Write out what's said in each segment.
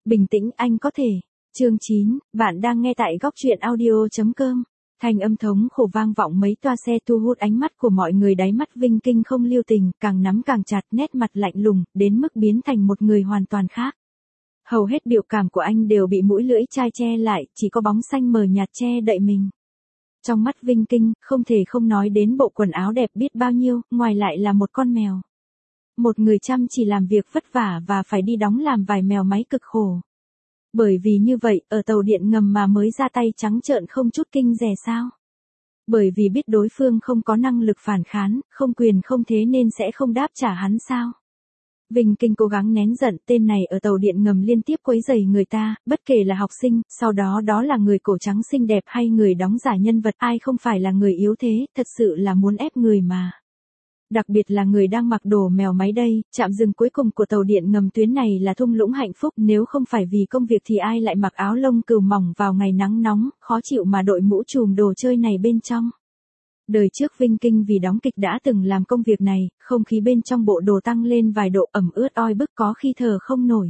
Bình tĩnh anh có thể. Chương 9, bạn đang nghe tại góc truyện audio.com. Thanh âm thống khổ vang vọng mấy toa xe thu hút ánh mắt của mọi người, đáy mắt Vinh Kinh không lưu tình, càng nắm càng chặt, nét mặt lạnh lùng, đến mức biến thành một người hoàn toàn khác. Hầu hết biểu cảm của anh đều bị mũi lưỡi chai che lại, chỉ có bóng xanh mờ nhạt che đậy mình. Trong mắt Vinh Kinh, không thể không nói đến bộ quần áo đẹp biết bao nhiêu, ngoài lại là một con mèo. Một người chăm chỉ làm việc vất vả và phải đi đóng làm vài mèo máy cực khổ. Bởi vì như vậy, ở tàu điện ngầm mà mới ra tay trắng trợn không chút kinh dè sao? Bởi vì biết đối phương không có năng lực phản kháng, không quyền không thế nên sẽ không đáp trả hắn sao? Vinh Kinh cố gắng nén giận, tên này ở tàu điện ngầm liên tiếp quấy rầy người ta, bất kể là học sinh, sau đó là người cổ trắng xinh đẹp hay người đóng giả nhân vật, ai không phải là người yếu thế, thật sự là muốn ép người mà. Đặc biệt là người đang mặc đồ mèo máy đây, trạm dừng cuối cùng của tàu điện ngầm tuyến này là thung lũng hạnh phúc, nếu không phải vì công việc thì ai lại mặc áo lông cừu mỏng vào ngày nắng nóng, khó chịu mà đội mũ trùm đồ chơi này bên trong. Đời trước Vinh Kinh vì đóng kịch đã từng làm công việc này, không khí bên trong bộ đồ tăng lên vài độ, ẩm ướt oi bức, có khi thở không nổi.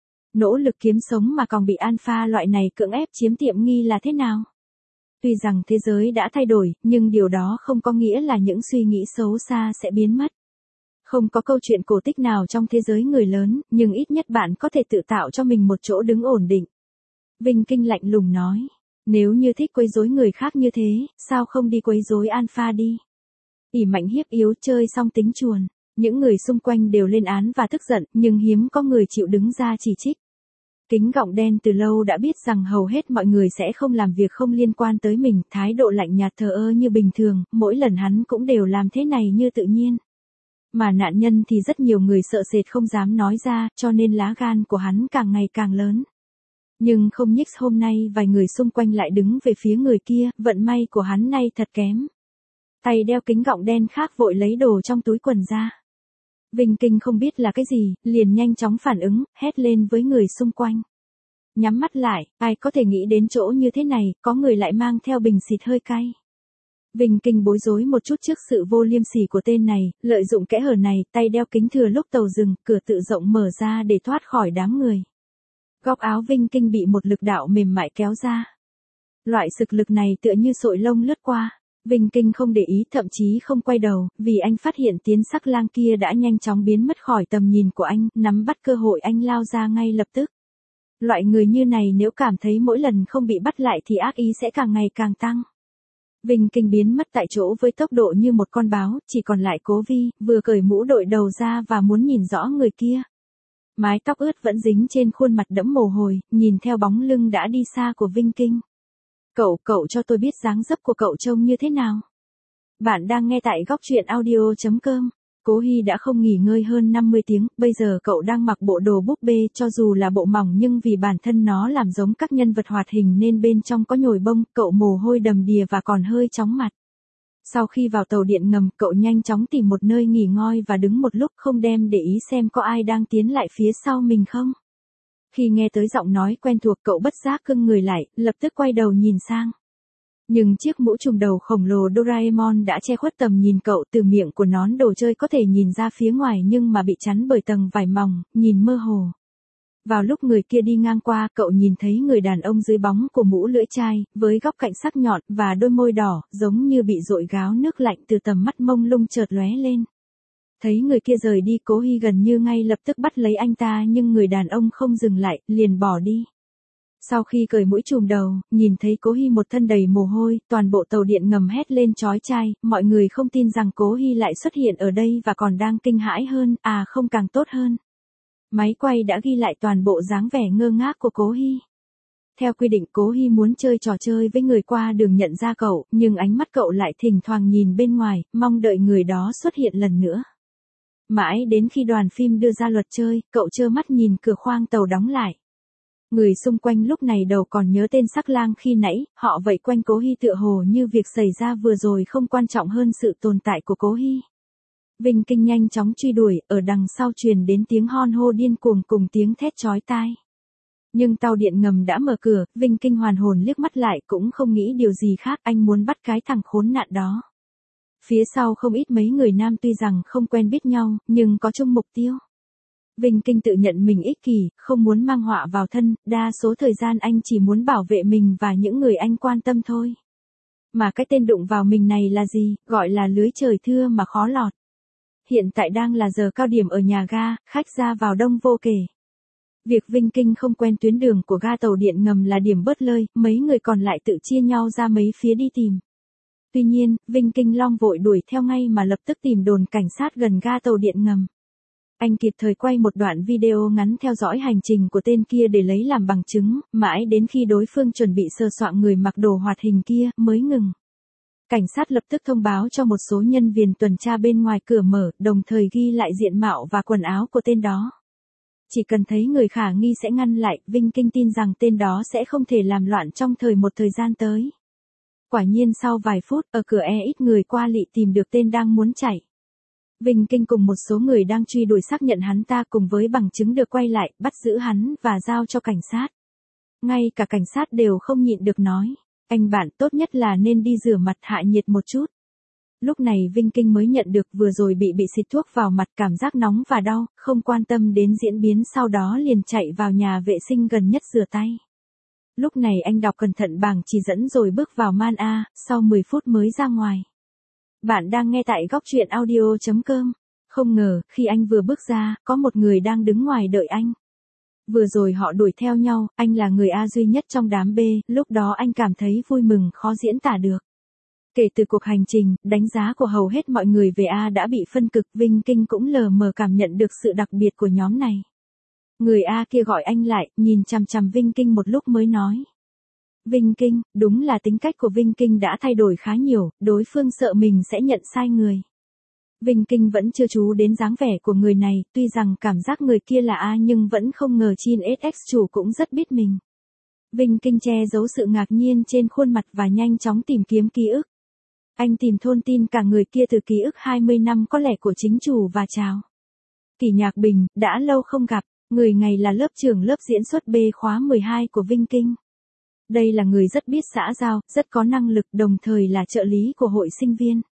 Nỗ lực kiếm sống mà còn bị alpha loại này cưỡng ép chiếm tiện nghi là thế nào? Tuy rằng thế giới đã thay đổi, nhưng điều đó không có nghĩa là những suy nghĩ xấu xa sẽ biến mất. Không có câu chuyện cổ tích nào trong thế giới người lớn, nhưng ít nhất bạn có thể tự tạo cho mình một chỗ đứng ổn định. Vinh Kinh lạnh lùng nói, nếu như thích quấy rối người khác như thế, sao không đi quấy rối alpha đi? Ỷ mạnh hiếp yếu, chơi xong tính chuồn. Những người xung quanh đều lên án và tức giận, nhưng hiếm có người chịu đứng ra chỉ trích. Kính gọng đen từ lâu đã biết rằng hầu hết mọi người sẽ không làm việc không liên quan tới mình, thái độ lạnh nhạt thờ ơ như bình thường, mỗi lần hắn cũng đều làm thế này như tự nhiên. Mà nạn nhân thì rất nhiều người sợ sệt không dám nói ra, cho nên lá gan của hắn càng ngày càng lớn. Nhưng không nhích, hôm nay vài người xung quanh lại đứng về phía người kia, vận may của hắn nay thật kém. Tay đeo kính gọng đen khác vội lấy đồ trong túi quần ra. Vinh Kinh không biết là cái gì, liền nhanh chóng phản ứng, hét lên với người xung quanh. Nhắm mắt lại, ai có thể nghĩ đến chỗ như thế này, có người lại mang theo bình xịt hơi cay. Vinh Kinh bối rối một chút trước sự vô liêm sỉ của tên này, lợi dụng kẽ hở này, tay đeo kính thừa lúc tàu dừng, cửa tự rộng mở ra để thoát khỏi đám người. Góc áo Vinh Kinh bị một lực đạo mềm mại kéo ra. Loại sực lực này tựa như sội lông lướt qua. Vinh Kinh không để ý, thậm chí không quay đầu, vì anh phát hiện tiến sắc lang kia đã nhanh chóng biến mất khỏi tầm nhìn của anh, nắm bắt cơ hội anh lao ra ngay lập tức. Loại người như này nếu cảm thấy mỗi lần không bị bắt lại thì ác ý sẽ càng ngày càng tăng. Vinh Kinh biến mất tại chỗ với tốc độ như một con báo, chỉ còn lại Cố Vi, vừa cởi mũ đội đầu ra và muốn nhìn rõ người kia. Mái tóc ướt vẫn dính trên khuôn mặt đẫm mồ hôi, nhìn theo bóng lưng đã đi xa của Vinh Kinh. Cậu cho tôi biết dáng dấp của cậu trông như thế nào. Bạn đang nghe tại góc truyện audio.com. Cố Hi đã không nghỉ ngơi hơn 50 tiếng, bây giờ cậu đang mặc bộ đồ búp bê, cho dù là bộ mỏng nhưng vì bản thân nó làm giống các nhân vật hoạt hình nên bên trong có nhồi bông, cậu mồ hôi đầm đìa và còn hơi chóng mặt. Sau khi vào tàu điện ngầm, cậu nhanh chóng tìm một nơi nghỉ ngơi và đứng một lúc, không đem để ý xem có ai đang tiến lại phía sau mình không. Khi nghe tới giọng nói quen thuộc, cậu bất giác cưng người lại, lập tức quay đầu nhìn sang. Nhưng chiếc mũ trùm đầu khổng lồ Doraemon đã che khuất tầm nhìn cậu, từ miệng của nón đồ chơi có thể nhìn ra phía ngoài nhưng mà bị chắn bởi tầng vải mỏng, nhìn mơ hồ. Vào lúc người kia đi ngang qua, cậu nhìn thấy người đàn ông dưới bóng của mũ lưỡi chai, với góc cạnh sắc nhọn và đôi môi đỏ, giống như bị dội gáo nước lạnh từ tầm mắt mông lung chợt lóe lên. Thấy người kia rời đi, Cố Hi gần như ngay lập tức bắt lấy anh ta nhưng người đàn ông không dừng lại, liền bỏ đi. Sau khi cởi mũi trùm đầu, nhìn thấy Cố Hi một thân đầy mồ hôi, toàn bộ tàu điện ngầm hét lên chói tai, mọi người không tin rằng Cố Hi lại xuất hiện ở đây và còn đang kinh hãi hơn, không càng tốt hơn. Máy quay đã ghi lại toàn bộ dáng vẻ ngơ ngác của Cố Hi. Theo quy định Cố Hi muốn chơi trò chơi với người qua đường nhận ra cậu, nhưng ánh mắt cậu lại thỉnh thoảng nhìn bên ngoài, mong đợi người đó xuất hiện lần nữa. Mãi đến khi đoàn phim đưa ra luật chơi, cậu trơ mắt nhìn cửa khoang tàu đóng lại. Người xung quanh lúc này đầu còn nhớ tên sắc lang khi nãy, họ vây quanh Cố Hi tựa hồ như việc xảy ra vừa rồi không quan trọng hơn sự tồn tại của Cố Hi. Vinh Kinh nhanh chóng truy đuổi, ở đằng sau truyền đến tiếng hon hô điên cuồng cùng tiếng thét chói tai. Nhưng tàu điện ngầm đã mở cửa, Vinh Kinh hoàn hồn liếc mắt lại cũng không nghĩ điều gì khác, anh muốn bắt cái thằng khốn nạn đó. Phía sau không ít mấy người nam tuy rằng không quen biết nhau, nhưng có chung mục tiêu. Vinh Kinh tự nhận mình ích kỷ, không muốn mang họa vào thân, đa số thời gian anh chỉ muốn bảo vệ mình và những người anh quan tâm thôi. Mà cái tên đụng vào mình này là gì, gọi là lưới trời thưa mà khó lọt. Hiện tại đang là giờ cao điểm ở nhà ga, khách ra vào đông vô kể. Việc Vinh Kinh không quen tuyến đường của ga tàu điện ngầm là điểm bớt lơi, mấy người còn lại tự chia nhau ra mấy phía đi tìm. Tuy nhiên, Vinh Kinh Long vội đuổi theo ngay mà lập tức tìm đồn cảnh sát gần ga tàu điện ngầm. Anh kịp thời quay một đoạn video ngắn theo dõi hành trình của tên kia để lấy làm bằng chứng, mãi đến khi đối phương chuẩn bị sờ soạng người mặc đồ hoạt hình kia mới ngừng. Cảnh sát lập tức thông báo cho một số nhân viên tuần tra bên ngoài cửa mở, đồng thời ghi lại diện mạo và quần áo của tên đó. Chỉ cần thấy người khả nghi sẽ ngăn lại, Vinh Kinh tin rằng tên đó sẽ không thể làm loạn trong một thời gian tới. Quả nhiên sau vài phút, ở cửa ít người qua lị tìm được tên đang muốn chạy. Vinh Kinh cùng một số người đang truy đuổi xác nhận hắn ta cùng với bằng chứng được quay lại, bắt giữ hắn và giao cho cảnh sát. Ngay cả cảnh sát đều không nhịn được nói, anh bạn tốt nhất là nên đi rửa mặt hạ nhiệt một chút. Lúc này Vinh Kinh mới nhận được vừa rồi bị xịt thuốc vào mặt, cảm giác nóng và đau, không quan tâm đến diễn biến sau đó liền chạy vào nhà vệ sinh gần nhất rửa tay. Lúc này anh đọc cẩn thận bảng chỉ dẫn rồi bước vào man A, sau 10 phút mới ra ngoài. Bạn đang nghe tại góc truyện audio.com. Không ngờ, khi anh vừa bước ra, có một người đang đứng ngoài đợi anh. Vừa rồi họ đuổi theo nhau, anh là người A duy nhất trong đám B, lúc đó anh cảm thấy vui mừng khó diễn tả được. Kể từ cuộc hành trình, đánh giá của hầu hết mọi người về A đã bị phân cực, Vinh Kinh cũng lờ mờ cảm nhận được sự đặc biệt của nhóm này. Người A kia gọi anh lại, nhìn chằm chằm Vinh Kinh một lúc mới nói. Vinh Kinh, đúng là tính cách của Vinh Kinh đã thay đổi khá nhiều, đối phương sợ mình sẽ nhận sai người. Vinh Kinh vẫn chưa chú đến dáng vẻ của người này, tuy rằng cảm giác người kia là A nhưng vẫn không ngờ Chin SX chủ cũng rất biết mình. Vinh Kinh che giấu sự ngạc nhiên trên khuôn mặt và nhanh chóng tìm kiếm ký ức. Anh tìm thông tin cả người kia từ ký ức 20 năm có lẽ của chính chủ và chào. Kỷ Nhạc Bình, đã lâu không gặp, người này là lớp trưởng lớp diễn xuất B khóa 12 của Vinh Kinh. Đây là người rất biết xã giao, rất có năng lực, đồng thời là trợ lý của hội sinh viên.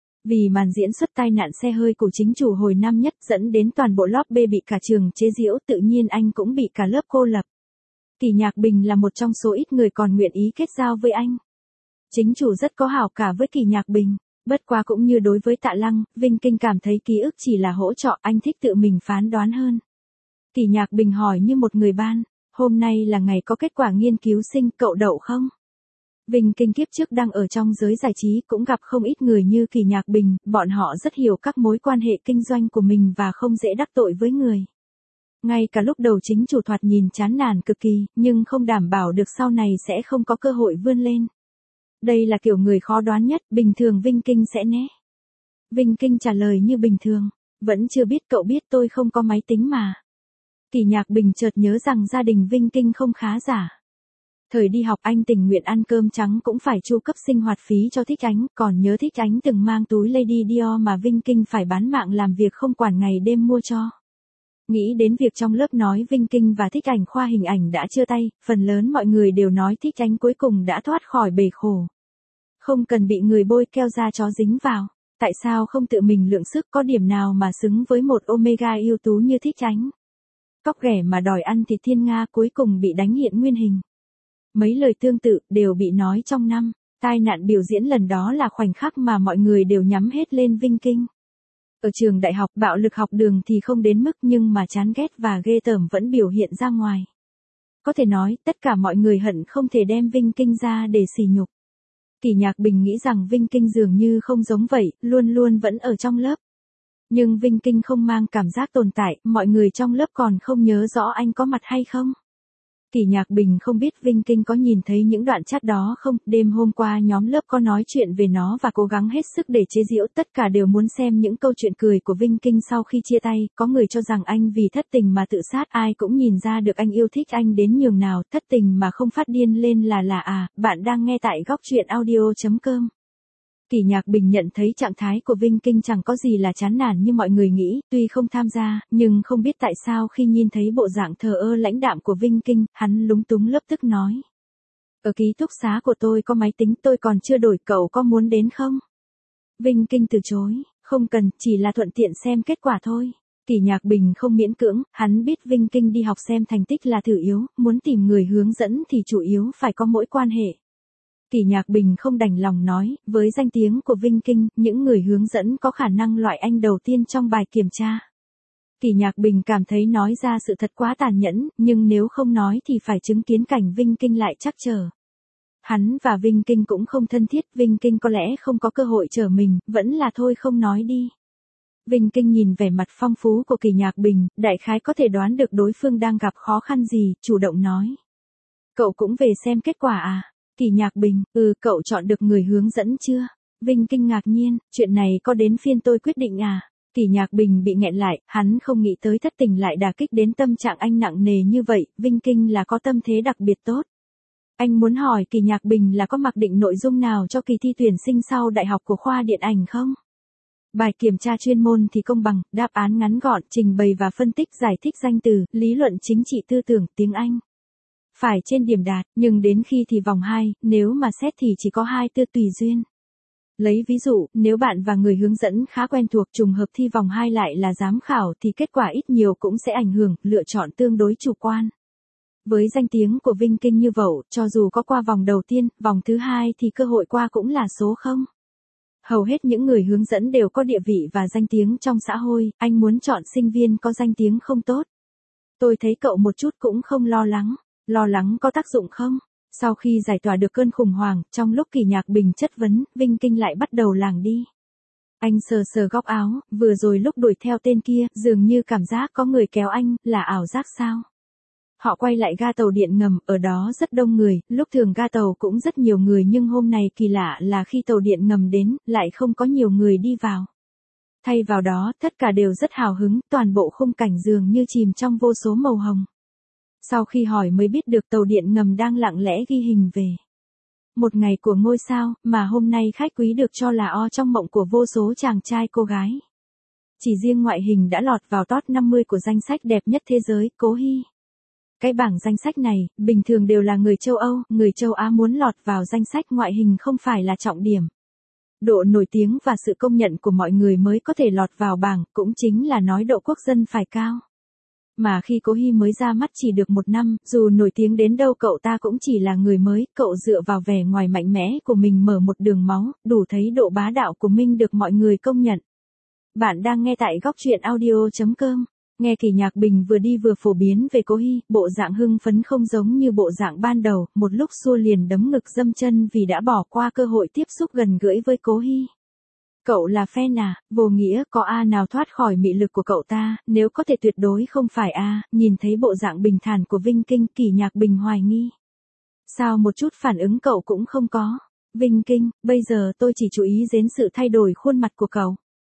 Vì màn diễn xuất tai nạn xe hơi của chính chủ hồi năm nhất dẫn đến toàn bộ lớp B bị cả trường chế giễu, tự nhiên anh cũng bị cả lớp cô lập. Kỷ Nhạc Bình là một trong số ít người còn nguyện ý kết giao với anh. Chính chủ rất có hảo cả với Kỷ Nhạc Bình, bất quá cũng như đối với Tạ Lăng, Vinh Kinh cảm thấy ký ức chỉ là hỗ trợ, anh thích tự mình phán đoán hơn. Kỷ Nhạc Bình hỏi như một người ban, hôm nay là ngày có kết quả nghiên cứu sinh, cậu đậu không? Vinh Kinh kiếp trước đang ở trong giới giải trí cũng gặp không ít người như Kỷ Nhạc Bình, bọn họ rất hiểu các mối quan hệ kinh doanh của mình và không dễ đắc tội với người. Ngay cả lúc đầu chính chủ thoạt nhìn chán nản cực kỳ, nhưng không đảm bảo được sau này sẽ không có cơ hội vươn lên. Đây là kiểu người khó đoán nhất, bình thường Vinh Kinh sẽ né. Vinh Kinh trả lời như bình thường, vẫn chưa biết, cậu biết tôi không có máy tính mà. Kỷ Nhạc Bình chợt nhớ rằng gia đình Vinh Kinh không khá giả. Thời đi học anh tình nguyện ăn cơm trắng cũng phải chu cấp sinh hoạt phí cho Thích Ánh, còn nhớ Thích Ánh từng mang túi Lady Dior mà Vinh Kinh phải bán mạng làm việc không quản ngày đêm mua cho. Nghĩ đến việc trong lớp nói Vinh Kinh và Thích Ảnh khoa hình ảnh đã chia tay, phần lớn mọi người đều nói Thích Ánh cuối cùng đã thoát khỏi bể khổ. Không cần bị người bôi keo da chó dính vào, tại sao không tự mình lượng sức, có điểm nào mà xứng với một Omega ưu tú như Thích Ánh. Cóc ghẻ mà đòi ăn thịt thiên nga cuối cùng bị đánh hiện nguyên hình. Mấy lời tương tự đều bị nói trong năm tai nạn biểu diễn lần đó là khoảnh khắc mà mọi người đều nhắm hết lên Vinh Kinh. Ở trường đại học, bạo lực học đường thì không đến mức nhưng mà chán ghét và ghê tởm vẫn biểu hiện ra ngoài. Có thể nói, tất cả mọi người hận không thể đem Vinh Kinh ra để sỉ nhục. Kỷ Nhạc Bình nghĩ rằng Vinh Kinh dường như không giống vậy, luôn luôn vẫn ở trong lớp. Nhưng Vinh Kinh không mang cảm giác tồn tại, mọi người trong lớp còn không nhớ rõ anh có mặt hay không. Kỷ Nhạc Bình không biết Vinh Kinh có nhìn thấy những đoạn chat đó không, đêm hôm qua nhóm lớp có nói chuyện về nó và cố gắng hết sức để chế giễu, tất cả đều muốn xem những câu chuyện cười của Vinh Kinh sau khi chia tay, có người cho rằng anh vì thất tình mà tự sát, ai cũng nhìn ra được anh yêu thích anh đến nhường nào, thất tình mà không phát điên lên là bạn đang nghe tại góc truyện audio.com. Kỷ Nhạc Bình nhận thấy trạng thái của Vinh Kinh chẳng có gì là chán nản như mọi người nghĩ, tuy không tham gia, nhưng không biết tại sao khi nhìn thấy bộ dạng thờ ơ lãnh đạm của Vinh Kinh, hắn lúng túng lập tức nói. Ở ký túc xá của tôi có máy tính, tôi còn chưa đổi, cậu có muốn đến không? Vinh Kinh từ chối, không cần, chỉ là thuận tiện xem kết quả thôi. Kỷ Nhạc Bình không miễn cưỡng, hắn biết Vinh Kinh đi học xem thành tích là thử yếu, muốn tìm người hướng dẫn thì chủ yếu phải có mối quan hệ. Kỷ Nhạc Bình không đành lòng nói, với danh tiếng của Vinh Kinh, những người hướng dẫn có khả năng loại anh đầu tiên trong bài kiểm tra. Kỷ Nhạc Bình cảm thấy nói ra sự thật quá tàn nhẫn, nhưng nếu không nói thì phải chứng kiến cảnh Vinh Kinh lại trắc trở. Hắn và Vinh Kinh cũng không thân thiết, Vinh Kinh có lẽ không có cơ hội trở mình, vẫn là thôi không nói đi. Vinh Kinh nhìn vẻ mặt phong phú của Kỷ Nhạc Bình, đại khái có thể đoán được đối phương đang gặp khó khăn gì, chủ động nói. Cậu cũng về xem kết quả à? Kỷ Nhạc Bình, cậu chọn được người hướng dẫn chưa? Vinh Kinh ngạc nhiên, chuyện này có đến phiên tôi quyết định à? Kỷ Nhạc Bình bị nghẹn lại, hắn không nghĩ tới thất tình lại đả kích đến tâm trạng anh nặng nề như vậy, Vinh Kinh là có tâm thế đặc biệt tốt. Anh muốn hỏi Kỷ Nhạc Bình là có mặc định nội dung nào cho kỳ thi tuyển sinh sau đại học của khoa điện ảnh không? Bài kiểm tra chuyên môn thì công bằng, đáp án ngắn gọn, trình bày và phân tích giải thích danh từ, lý luận chính trị tư tưởng, tiếng Anh. Phải trên điểm đạt, nhưng đến khi thì vòng 2, nếu mà xét thì chỉ có 2 tư tùy duyên. Lấy ví dụ, nếu bạn và người hướng dẫn khá quen thuộc trùng hợp thi vòng 2 lại là giám khảo thì kết quả ít nhiều cũng sẽ ảnh hưởng, lựa chọn tương đối chủ quan. Với danh tiếng của Vinh Kinh như vậy, cho dù có qua vòng đầu tiên, vòng thứ 2 thì cơ hội qua cũng là số 0. Hầu hết những người hướng dẫn đều có địa vị và danh tiếng trong xã hội, anh muốn chọn sinh viên có danh tiếng không tốt. Tôi thấy cậu một chút cũng không lo lắng có tác dụng không? Sau khi giải tỏa được cơn khủng hoảng, trong lúc Kỷ Nhạc Bình chất vấn, Vinh Kinh lại bắt đầu lảng đi. Anh sờ sờ góc áo, vừa rồi lúc đuổi theo tên kia, dường như cảm giác có người kéo anh, là ảo giác sao? Họ quay lại ga tàu điện ngầm, ở đó rất đông người, lúc thường ga tàu cũng rất nhiều người nhưng hôm nay kỳ lạ là khi tàu điện ngầm đến, lại không có nhiều người đi vào. Thay vào đó, tất cả đều rất hào hứng, toàn bộ khung cảnh dường như chìm trong vô số màu hồng. Sau khi hỏi mới biết được tàu điện ngầm đang lặng lẽ ghi hình về một ngày của ngôi sao, mà hôm nay khách quý được cho là O trong mộng của vô số chàng trai cô gái. Chỉ riêng ngoại hình đã lọt vào top 50 của danh sách đẹp nhất thế giới, Cố Hy. Cái bảng danh sách này, bình thường đều là người châu Âu, người châu Á muốn lọt vào danh sách ngoại hình không phải là trọng điểm. Độ nổi tiếng và sự công nhận của mọi người mới có thể lọt vào bảng, cũng chính là nói độ quốc dân phải cao. Mà khi Cố Hy mới ra mắt chỉ được 1 năm, dù nổi tiếng đến đâu cậu ta cũng chỉ là người mới, cậu dựa vào vẻ ngoài mạnh mẽ của mình mở một đường máu, đủ thấy độ bá đạo của mình được mọi người công nhận. Bạn đang nghe tại góc truyện audio.com. Nghe Kỷ Nhạc Bình vừa đi vừa phổ biến về Cố Hy, bộ dạng hưng phấn không giống như bộ dạng ban đầu, một lúc xua liền đấm ngực dâm chân vì đã bỏ qua cơ hội tiếp xúc gần gũi với Cố Hy. Cậu là fan à? Vô nghĩa, có A nào thoát khỏi mị lực của cậu ta, nếu có thể tuyệt đối không phải A, nhìn thấy bộ dạng bình thản của Vinh Kinh, Kỷ Nhạc Bình hoài nghi. Sao một chút phản ứng cậu cũng không có? Vinh Kinh, bây giờ tôi chỉ chú ý đến sự thay đổi khuôn mặt của cậu.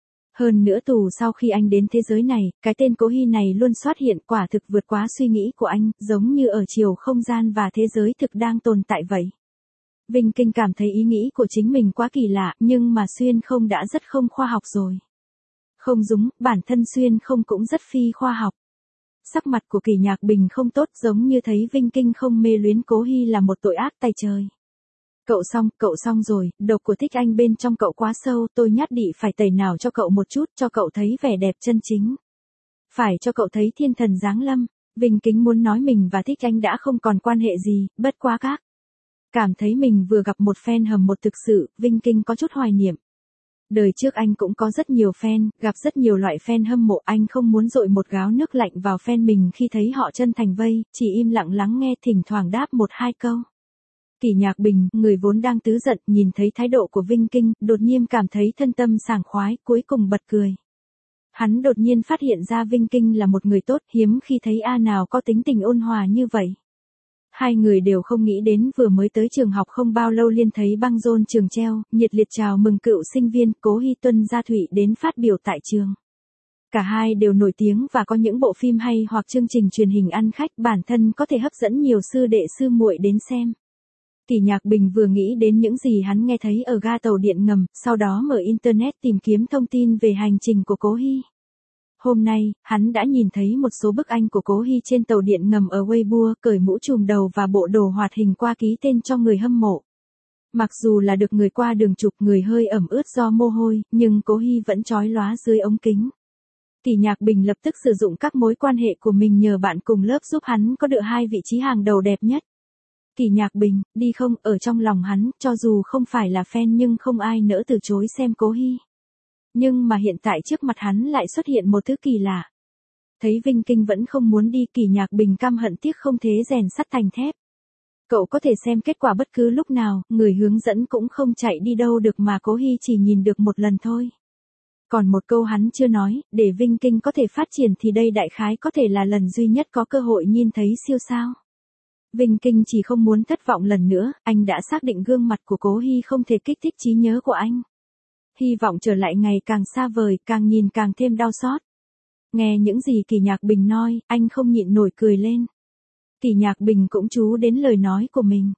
Hơn nữa sau khi anh đến thế giới này, cái tên Cố Hy này luôn xuất hiện, quả thực vượt quá suy nghĩ của anh, giống như ở chiều không gian và thế giới thực đang tồn tại vậy. Vinh Kinh cảm thấy ý nghĩ của chính mình quá kỳ lạ, nhưng mà Xuyên Không đã rất không khoa học rồi. Không đúng, bản thân Xuyên Không cũng rất phi khoa học. Sắc mặt của Kỷ Nhạc Bình không tốt, giống như thấy Vinh Kinh không mê luyến Cố Hy là một tội ác tày trời. Cậu xong rồi, độc của Thích Anh bên trong cậu quá sâu, tôi nhát đị phải tẩy nào cho cậu một chút, cho cậu thấy vẻ đẹp chân chính. Phải cho cậu thấy thiên thần giáng lâm. Vinh Kính muốn nói mình và Thích Anh đã không còn quan hệ gì, bất quá cảm thấy mình vừa gặp một fan hầm một thực sự, Vinh Kinh có chút hoài niệm. Đời trước anh cũng có rất nhiều fan, gặp rất nhiều loại fan hâm mộ, anh không muốn dội một gáo nước lạnh vào fan mình khi thấy họ chân thành vây, chỉ im lặng lắng nghe thỉnh thoảng đáp 1-2 câu. Kỷ Nhạc Bình, người vốn đang tứ giận, nhìn thấy thái độ của Vinh Kinh, đột nhiên cảm thấy thân tâm sảng khoái, cuối cùng bật cười. Hắn đột nhiên phát hiện ra Vinh Kinh là một người tốt, hiếm khi thấy A nào có tính tình ôn hòa như vậy. Hai người đều không nghĩ đến vừa mới tới trường học không bao lâu liền thấy băng rôn trường treo, nhiệt liệt chào mừng cựu sinh viên Cố Hy Tuân Gia Thụy đến phát biểu tại trường. Cả hai đều nổi tiếng và có những bộ phim hay hoặc chương trình truyền hình ăn khách, bản thân có thể hấp dẫn nhiều sư đệ sư muội đến xem. Kỷ Nhạc Bình vừa nghĩ đến những gì hắn nghe thấy ở ga tàu điện ngầm, sau đó mở internet tìm kiếm thông tin về hành trình của Cố Hy. Hôm nay, hắn đã nhìn thấy một số bức ảnh của Cố Hy trên tàu điện ngầm ở Weibo, cởi mũ trùm đầu và bộ đồ hoạt hình qua ký tên cho người hâm mộ. Mặc dù là được người qua đường chụp, người hơi ẩm ướt do mồ hôi, nhưng Cố Hy vẫn chói lóa dưới ống kính. Kỳ Nhạc Bình lập tức sử dụng các mối quan hệ của mình nhờ bạn cùng lớp giúp hắn có được 2 vị trí hàng đầu đẹp nhất. Kỳ Nhạc Bình, đi không, ở trong lòng hắn, cho dù không phải là fan nhưng không ai nỡ từ chối xem Cố Hi. Nhưng mà hiện tại trước mặt hắn lại xuất hiện một thứ kỳ lạ. Thấy Vinh Kinh vẫn không muốn đi, Kỳ Nhạc Bình căm hận tiếc không thế rèn sắt thành thép. Cậu có thể xem kết quả bất cứ lúc nào, người hướng dẫn cũng không chạy đi đâu được mà Cố Hi chỉ nhìn được một lần thôi. Còn một câu hắn chưa nói, để Vinh Kinh có thể phát triển thì đây đại khái có thể là lần duy nhất có cơ hội nhìn thấy siêu sao. Vinh Kinh chỉ không muốn thất vọng lần nữa, anh đã xác định gương mặt của Cố Hi không thể kích thích trí nhớ của anh. Hy vọng trở lại ngày càng xa vời, càng nhìn càng thêm đau xót. Nghe những gì Kỳ Nhạc Bình nói, anh không nhịn nổi cười lên. Kỳ Nhạc Bình cũng chú đến lời nói của mình.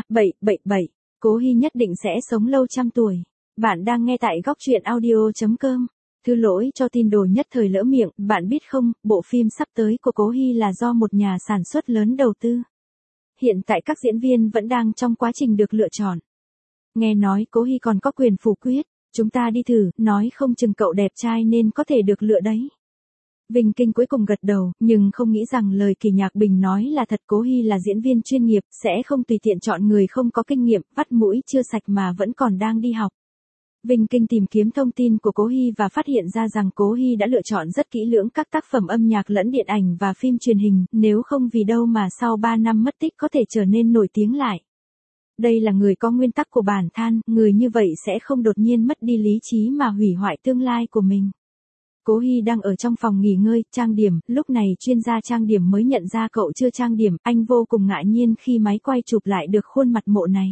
Bậy, Cố Hi nhất định sẽ sống lâu trăm tuổi. Bạn đang nghe tại góc truyện audio.com. Thứ lỗi cho tin đồn nhất thời lỡ miệng, bạn biết không, bộ phim sắp tới của Cố Hi là do một nhà sản xuất lớn đầu tư. Hiện tại các diễn viên vẫn đang trong quá trình được lựa chọn. Nghe nói Cố Hi còn có quyền phủ quyết, chúng ta đi thử, nói không chừng cậu đẹp trai nên có thể được lựa đấy. Vinh Kinh cuối cùng gật đầu, nhưng không nghĩ rằng lời Kỳ Nhạc Bình nói là thật. Cố Hi là diễn viên chuyên nghiệp, sẽ không tùy tiện chọn người không có kinh nghiệm, vắt mũi chưa sạch mà vẫn còn đang đi học. Vinh Kinh tìm kiếm thông tin của Cố Hi và phát hiện ra rằng Cố Hi đã lựa chọn rất kỹ lưỡng các tác phẩm âm nhạc lẫn điện ảnh và phim truyền hình, nếu không vì đâu mà sau 3 năm mất tích có thể trở nên nổi tiếng lại. Đây là người có nguyên tắc của bản thân, người như vậy sẽ không đột nhiên mất đi lý trí mà hủy hoại tương lai của mình. Cố Hi đang ở trong phòng nghỉ ngơi, trang điểm, lúc này chuyên gia trang điểm mới nhận ra cậu chưa trang điểm, anh vô cùng ngạc nhiên khi máy quay chụp lại được khuôn mặt mộ này.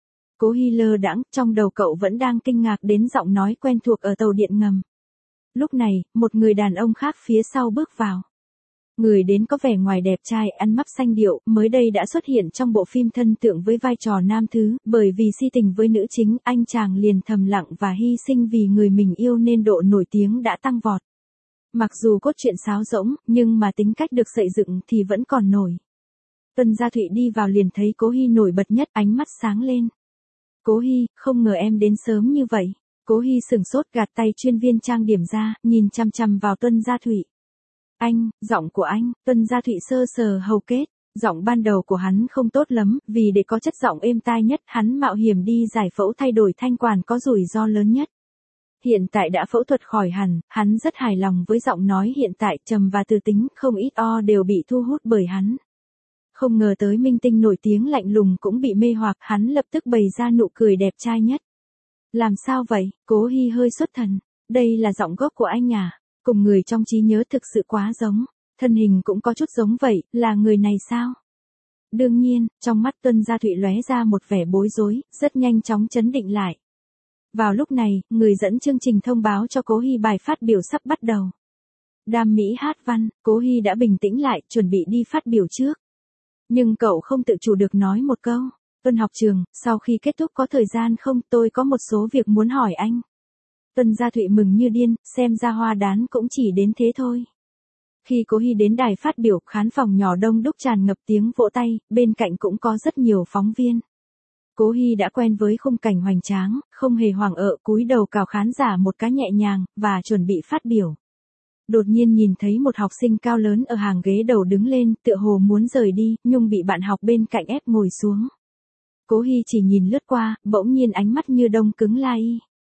Cố Hi lơ đãng, trong đầu cậu vẫn đang kinh ngạc đến giọng nói quen thuộc ở tàu điện ngầm. Lúc này, một người đàn ông khác phía sau bước vào. Người đến có vẻ ngoài đẹp trai, ăn mặc xanh điệu, mới đây đã xuất hiện trong bộ phim Thân Tượng với vai trò nam thứ, bởi vì si tình với nữ chính, anh chàng liền thầm lặng và hy sinh vì người mình yêu nên độ nổi tiếng đã tăng vọt. Mặc dù cốt truyện sáo rỗng, nhưng mà tính cách được xây dựng thì vẫn còn nổi. Tuân Gia Thụy đi vào liền thấy Cố Hi nổi bật nhất, ánh mắt sáng lên. Cố Hi, không ngờ em đến sớm như vậy. Cố Hi sửng sốt gạt tay chuyên viên trang điểm ra, nhìn chằm chằm vào Tuân Gia Thụy. Anh, giọng của anh, Tuân Gia Thụy sơ sờ hầu kết. Giọng ban đầu của hắn không tốt lắm, vì để có chất giọng êm tai nhất, hắn mạo hiểm đi giải phẫu thay đổi thanh quản có rủi ro lớn nhất. Hiện tại đã phẫu thuật khỏi hẳn, hắn rất hài lòng với giọng nói hiện tại, trầm và từ tính, không ít đều bị thu hút bởi hắn. Không ngờ tới minh tinh nổi tiếng lạnh lùng cũng bị mê hoặc, hắn lập tức bày ra nụ cười đẹp trai nhất. Làm sao vậy? Cố Hi hơi xuất thần. Đây là giọng gốc của anh à? Cùng người trong trí nhớ thực sự quá giống. Thân hình cũng có chút giống vậy, là người này sao? Đương nhiên, trong mắt Tuân Gia Thụy lóe ra một vẻ bối rối, rất nhanh chóng trấn định lại. Vào lúc này, người dẫn chương trình thông báo cho Cố Hi bài phát biểu sắp bắt đầu. Đam mỹ hát văn, Cố Hi đã bình tĩnh lại, chuẩn bị đi phát biểu trước. Nhưng cậu không tự chủ được nói một câu. Tuân học trường, sau khi kết thúc có thời gian không, tôi có một số việc muốn hỏi anh. Tuân Gia Thụy mừng như điên, xem ra hoa đán cũng chỉ đến thế thôi. Khi Cố Hi đến đài phát biểu, khán phòng nhỏ đông đúc tràn ngập tiếng vỗ tay, bên cạnh cũng có rất nhiều phóng viên. Cố Hi đã quen với khung cảnh hoành tráng, không hề hoảng cúi đầu cào khán giả một cái nhẹ nhàng, và chuẩn bị phát biểu. Đột nhiên nhìn thấy một học sinh cao lớn ở hàng ghế đầu đứng lên, tựa hồ muốn rời đi, nhưng bị bạn học bên cạnh ép ngồi xuống. Cố Hi chỉ nhìn lướt qua, bỗng nhiên ánh mắt như đông cứng lai.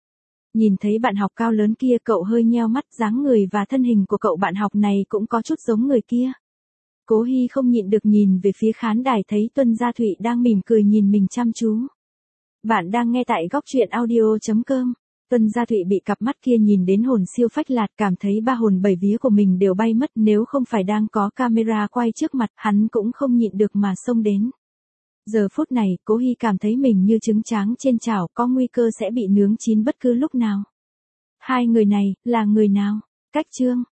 Nhìn thấy bạn học cao lớn kia, cậu hơi nheo mắt, dáng người và thân hình của cậu bạn học này cũng có chút giống người kia. Cố Hi không nhịn được nhìn về phía khán đài, thấy Tuân Gia Thụy đang mỉm cười nhìn mình chăm chú. Bạn đang nghe tại góc truyện audio.com. Tuân Gia Thụy bị cặp mắt kia nhìn đến hồn siêu phách lạc, cảm thấy ba hồn bảy vía của mình đều bay mất, nếu không phải đang có camera quay trước mặt, hắn cũng không nhịn được mà xông đến. Giờ phút này, Cố Hi cảm thấy mình như trứng tráng trên chảo, có nguy cơ sẽ bị nướng chín bất cứ lúc nào. Hai người này, là người nào? Cách chương.